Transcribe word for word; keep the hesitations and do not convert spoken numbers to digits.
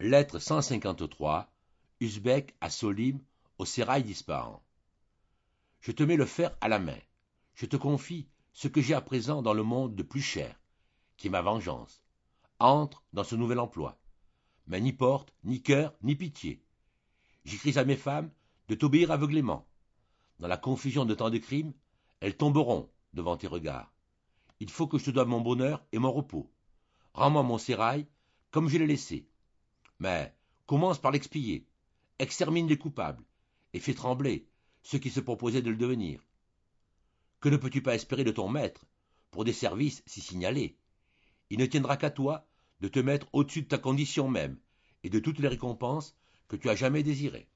Lettre cent cinquante-trois, Usbek à Solim, au sérail d'Ispahan. Je te mets le fer à la main. Je te confie ce que j'ai à présent dans le monde de plus cher, qui est ma vengeance. Entre dans ce nouvel emploi. Mais ni porte, ni cœur, ni pitié. J'écris à mes femmes de t'obéir aveuglément. Dans la confusion de tant de crimes, elles tomberont devant tes regards. Il faut que je te doive mon bonheur et mon repos. Rends-moi mon sérail comme je l'ai laissé. Mais commence par l'expier. Extermine les coupables et fais trembler ceux qui se proposaient de le devenir. Que ne peux-tu pas espérer de ton maître pour des services si signalés? Il ne tiendra qu'à toi de te mettre au-dessus de ta condition même et de toutes les récompenses que tu as jamais désirées.